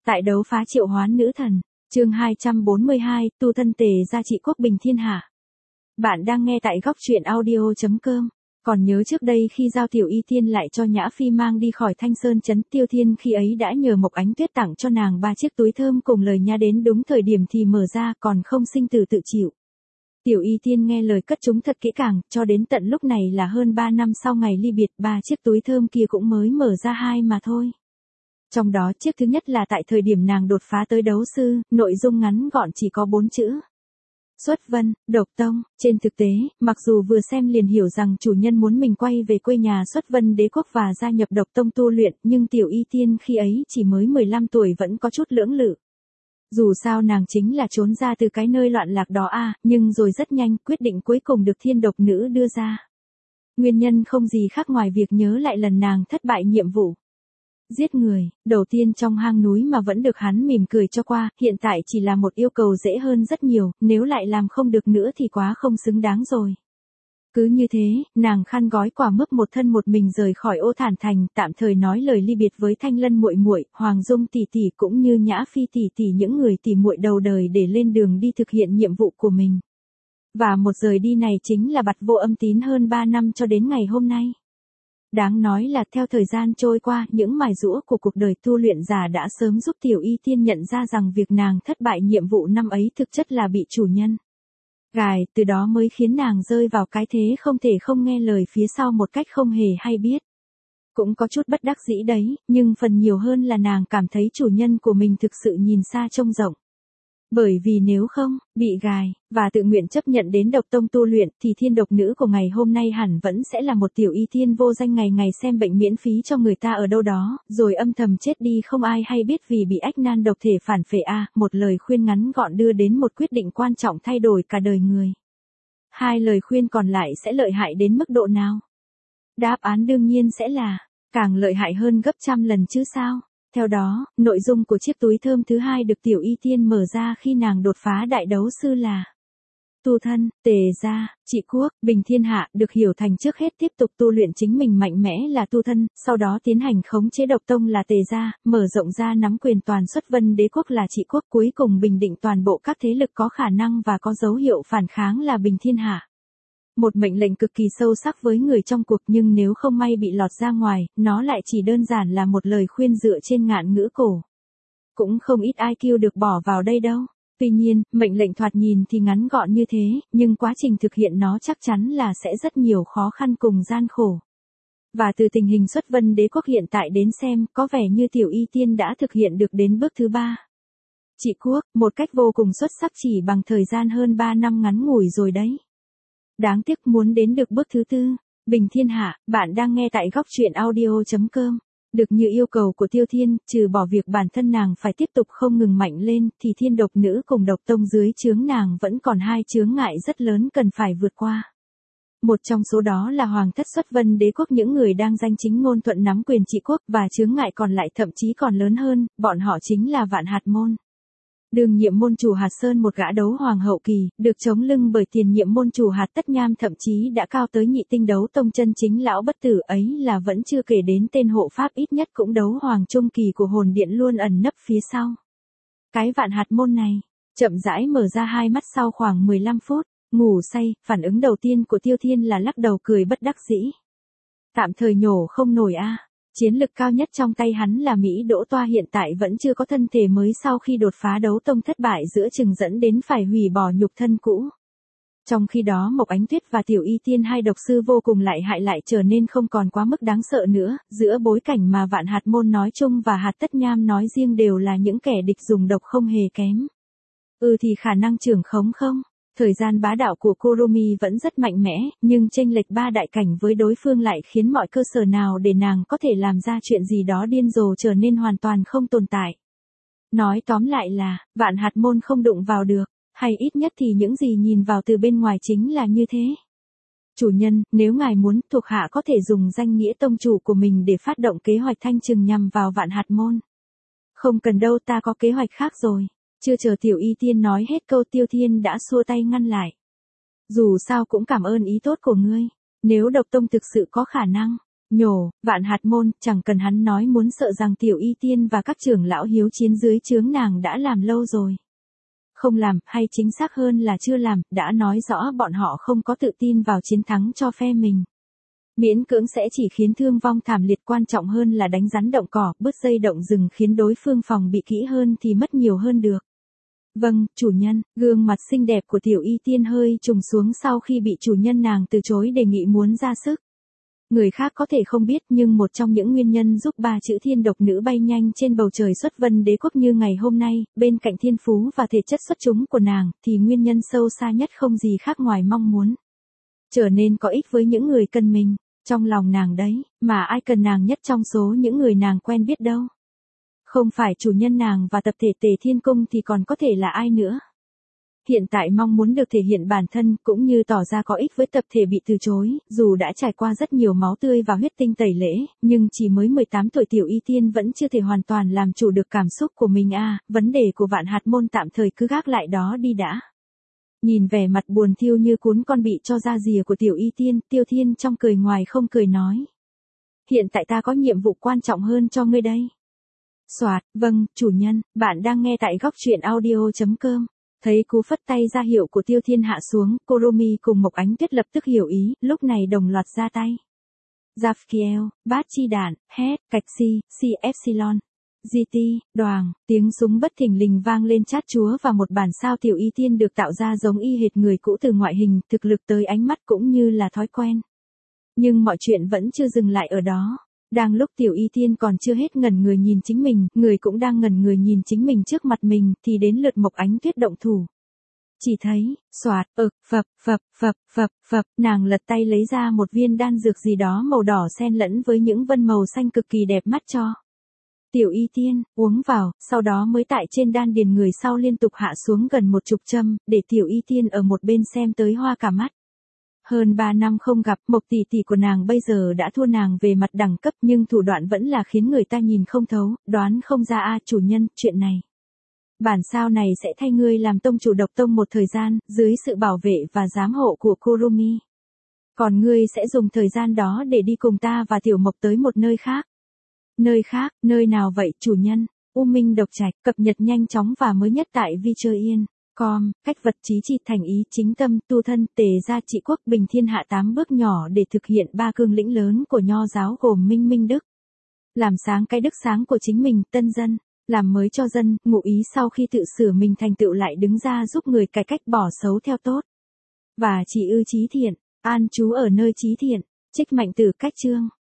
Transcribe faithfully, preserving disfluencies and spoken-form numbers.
Tại đấu phá triệu hoán nữ thần, chương hai trăm bốn mươi hai, tu thân tề gia trị quốc bình thiên hạ. Bạn đang nghe tại góc truyện audio chấm com. Còn nhớ trước đây khi Giao Tiểu Y Tiên lại cho Nhã Phi mang đi khỏi Thanh Sơn trấn, Tiêu Thiên khi ấy đã nhờ Mộc Ánh Tuyết tặng cho nàng ba chiếc túi thơm cùng lời nha đến đúng thời điểm thì mở ra, còn không sinh tử tự chịu. Tiểu Y Tiên nghe lời cất chúng thật kỹ càng, cho đến tận lúc này là hơn ba năm sau ngày ly biệt, ba chiếc túi thơm kia cũng mới mở ra hai mà thôi. Trong đó chiếc thứ nhất là tại thời điểm nàng đột phá tới đấu sư, nội dung ngắn gọn chỉ có bốn chữ. Xuất vân, độc tông. Trên thực tế, mặc dù vừa xem liền hiểu rằng chủ nhân muốn mình quay về quê nhà Xuất Vân Đế quốc và gia nhập độc tông tu luyện, nhưng Tiểu Y Tiên khi ấy chỉ mới mười lăm tuổi vẫn có chút lưỡng lự. Dù sao nàng chính là trốn ra từ cái nơi loạn lạc đó a, à, nhưng rồi rất nhanh quyết định cuối cùng được thiên độc nữ đưa ra. Nguyên nhân không gì khác ngoài việc nhớ lại lần nàng thất bại nhiệm vụ giết người, đầu tiên trong hang núi mà vẫn được hắn mỉm cười cho qua, hiện tại chỉ là một yêu cầu dễ hơn rất nhiều, nếu lại làm không được nữa thì quá không xứng đáng rồi. Cứ như thế, nàng khăn gói quả mướp một thân một mình rời khỏi Ô Thản Thành, tạm thời nói lời ly biệt với Thanh Lân muội muội, Hoàng Dung tỷ tỷ cũng như Nhã Phi tỷ tỷ, những người tỷ muội đầu đời để lên đường đi thực hiện nhiệm vụ của mình. Và một rời đi này chính là bặt vô âm tín hơn ba năm cho đến ngày hôm nay. Đáng nói là theo thời gian trôi qua, những mài giũa của cuộc đời tu luyện giả đã sớm giúp Tiểu Y Tiên nhận ra rằng việc nàng thất bại nhiệm vụ năm ấy thực chất là bị chủ nhân gài, từ đó mới khiến nàng rơi vào cái thế không thể không nghe lời phía sau một cách không hề hay biết. Cũng có chút bất đắc dĩ đấy, nhưng phần nhiều hơn là nàng cảm thấy chủ nhân của mình thực sự nhìn xa trông rộng. Bởi vì nếu không, bị gài, và tự nguyện chấp nhận đến độc tông tu luyện, thì thiên độc nữ của ngày hôm nay hẳn vẫn sẽ là một Tiểu Y Tiên vô danh ngày ngày xem bệnh miễn phí cho người ta ở đâu đó, rồi âm thầm chết đi không ai hay biết vì bị ách nan độc thể phản phệ a. À, một lời khuyên ngắn gọn đưa đến một quyết định quan trọng thay đổi cả đời người. Hai lời khuyên còn lại sẽ lợi hại đến mức độ nào? Đáp án đương nhiên sẽ là, càng lợi hại hơn gấp trăm lần chứ sao. Theo đó, nội dung của chiếc túi thơm thứ hai được Tiểu Y Tiên mở ra khi nàng đột phá đại đấu sư là tu thân, tề gia, trị quốc, bình thiên hạ, được hiểu thành trước hết tiếp tục tu luyện chính mình mạnh mẽ là tu thân, sau đó tiến hành khống chế độc tông là tề gia, mở rộng ra nắm quyền toàn Xuất Vân Đế quốc là trị quốc, cuối cùng bình định toàn bộ các thế lực có khả năng và có dấu hiệu phản kháng là bình thiên hạ. Một mệnh lệnh cực kỳ sâu sắc với người trong cuộc, nhưng nếu không may bị lọt ra ngoài, nó lại chỉ đơn giản là một lời khuyên dựa trên ngạn ngữ cổ. Cũng không ít i kiu được bỏ vào đây đâu. Tuy nhiên, mệnh lệnh thoạt nhìn thì ngắn gọn như thế, nhưng quá trình thực hiện nó chắc chắn là sẽ rất nhiều khó khăn cùng gian khổ. Và từ tình hình Xuất Vân Đế quốc hiện tại đến xem, có vẻ như Tiểu Y Tiên đã thực hiện được đến bước thứ ba. Trị quốc, một cách vô cùng xuất sắc chỉ bằng thời gian hơn ba năm ngắn ngủi rồi đấy. Đáng tiếc muốn đến được bước thứ tư, bình thiên hạ. Bạn đang nghe tại góc truyện audio chấm com. Được như yêu cầu của Tiêu Thiên, trừ bỏ việc bản thân nàng phải tiếp tục không ngừng mạnh lên, thì thiên độc nữ cùng độc tông dưới chướng nàng vẫn còn hai chướng ngại rất lớn cần phải vượt qua. Một trong số đó là Hoàng thất Xuất Vân Đế quốc, những người đang danh chính ngôn thuận nắm quyền trị quốc, và chướng ngại còn lại thậm chí còn lớn hơn, bọn họ chính là Vạn Hạt môn. Đương nhiệm môn chủ Hạt Sơn, một gã đấu hoàng hậu kỳ, được chống lưng bởi tiền nhiệm môn chủ Hạt Tất Nham, thậm chí đã cao tới nhị tinh đấu tông chân chính lão bất tử, ấy là vẫn chưa kể đến tên hộ pháp ít nhất cũng đấu hoàng trung kỳ của hồn điện luôn ẩn nấp phía sau. Cái Vạn Hạt môn này, chậm rãi mở ra hai mắt sau khoảng mười lăm phút, ngủ say, phản ứng đầu tiên của Tiêu Thiên là lắc đầu cười bất đắc dĩ. Tạm thời nhổ không nổi a. À. Chiến lực cao nhất trong tay hắn là Mỹ Đỗ Toa hiện tại vẫn chưa có thân thể mới sau khi đột phá đấu tông thất bại giữa chừng dẫn đến phải hủy bỏ nhục thân cũ. Trong khi đó Mộc Ánh Tuyết và Tiểu Y Tiên, hai độc sư vô cùng lại hại, lại trở nên không còn quá mức đáng sợ nữa, giữa bối cảnh mà Vạn Hạt môn nói chung và Hạt Tất Nham nói riêng đều là những kẻ địch dùng độc không hề kém. Ừ thì khả năng trưởng khống không? Thời gian bá đạo của Kurumi vẫn rất mạnh mẽ, nhưng chênh lệch ba đại cảnh với đối phương lại khiến mọi cơ sở nào để nàng có thể làm ra chuyện gì đó điên rồ trở nên hoàn toàn không tồn tại. Nói tóm lại là, Vạn Hạt môn không đụng vào được, hay ít nhất thì những gì nhìn vào từ bên ngoài chính là như thế. Chủ nhân, nếu ngài muốn, thuộc hạ có thể dùng danh nghĩa tông chủ của mình để phát động kế hoạch thanh trừng nhằm vào Vạn Hạt môn. Không cần đâu, ta có kế hoạch khác rồi. Chưa chờ Tiểu Y Tiên nói hết câu, Tiêu Thiên đã xua tay ngăn lại. Dù sao cũng cảm ơn ý tốt của ngươi. Nếu độc tông thực sự có khả năng Nhổ, Vạn Hạt Môn, chẳng cần hắn nói muốn sợ rằng Tiểu Y Tiên và các trưởng lão hiếu chiến dưới trướng nàng đã làm lâu rồi. Không làm, hay chính xác hơn là chưa làm, đã nói rõ bọn họ không có tự tin vào chiến thắng cho phe mình. Miễn cưỡng sẽ chỉ khiến thương vong thảm liệt, quan trọng hơn là đánh rắn động cỏ, bứt dây động rừng, khiến đối phương phòng bị kỹ hơn thì mất nhiều hơn được. Vâng, chủ nhân. Gương mặt xinh đẹp của Tiểu Y Tiên hơi trùng xuống sau khi bị chủ nhân nàng từ chối đề nghị muốn ra sức. Người khác có thể không biết, nhưng một trong những nguyên nhân giúp ba chữ thiên độc nữ bay nhanh trên bầu trời xuất vân đế quốc như ngày hôm nay, bên cạnh thiên phú và thể chất xuất chúng của nàng, thì nguyên nhân sâu xa nhất không gì khác ngoài mong muốn trở nên có ích với những người cần mình. Trong lòng nàng đấy, mà ai cần nàng nhất trong số những người nàng quen biết đâu. Không phải chủ nhân nàng và tập thể Tề Thiên Cung thì còn có thể là ai nữa. Hiện tại mong muốn được thể hiện bản thân cũng như tỏ ra có ích với tập thể bị từ chối, dù đã trải qua rất nhiều máu tươi và huyết tinh tẩy lễ, nhưng chỉ mới mười tám tuổi Tiểu Y Tiên vẫn chưa thể hoàn toàn làm chủ được cảm xúc của mình à, vấn đề của Vạn Hạt Môn tạm thời cứ gác lại đó đi đã. Nhìn vẻ mặt buồn thiêu như cuốn con bị cho ra rìa của Tiểu Y Tiên, Tiêu Thiên trong cười ngoài không cười nói. Hiện tại ta có nhiệm vụ quan trọng hơn cho ngươi đây. Soạt, vâng, chủ nhân, bạn đang nghe tại góc truyện audio chấm com. Thấy cú phất tay ra hiệu của Tiêu Thiên hạ xuống, Kuromi cùng Mộc Ánh Tuyết lập tức hiểu ý, lúc này đồng loạt ra tay. Zapkiel, bát chi đạn, hét, cạch si, si epsilon. giê tê, đoàng, tiếng súng bất thình lình vang lên chát chúa và một bản sao Tiểu Y Tiên được tạo ra giống y hệt người cũ từ ngoại hình, thực lực tới ánh mắt cũng như là thói quen. Nhưng mọi chuyện vẫn chưa dừng lại ở đó. Đang lúc Tiểu Y Tiên còn chưa hết ngẩn người nhìn chính mình, người cũng đang ngẩn người nhìn chính mình trước mặt mình, thì đến lượt Mộc Ánh Tuyết động thủ. Chỉ thấy, xoạt, ực, phập, phập, phập, phập, phập, nàng lật tay lấy ra một viên đan dược gì đó màu đỏ xen lẫn với những vân màu xanh cực kỳ đẹp mắt cho Tiểu Y Tiên, uống vào, sau đó mới tại trên đan điền người sau liên tục hạ xuống gần một chục châm, để Tiểu Y Tiên ở một bên xem tới hoa cả mắt. Hơn ba năm không gặp, Mộc tỷ tỷ của nàng bây giờ đã thua nàng về mặt đẳng cấp, nhưng thủ đoạn vẫn là khiến người ta nhìn không thấu, đoán không ra a chủ nhân, chuyện này. Bản sao này sẽ thay ngươi làm tông chủ độc tông một thời gian, dưới sự bảo vệ và giám hộ của Kuromi. Còn ngươi sẽ dùng thời gian đó để đi cùng ta và Tiểu Mộc tới một nơi khác. Nơi khác, nơi nào vậy chủ nhân? U Minh Độc Trạch, cập nhật nhanh chóng và mới nhất tại Vichoyen. Com, cách vật trí trị thành ý chính tâm tu thân Tề gia trị quốc bình thiên hạ tám bước nhỏ để thực hiện ba cương lĩnh lớn của nho giáo gồm minh minh đức. Làm sáng cái đức sáng của chính mình, tân dân, làm mới cho dân, ngụ ý sau khi tự sửa mình thành tựu lại đứng ra giúp người cải cách bỏ xấu theo tốt. Và chỉ ư trí thiện, an trú ở nơi trí thiện, trích mạnh từ cách chương.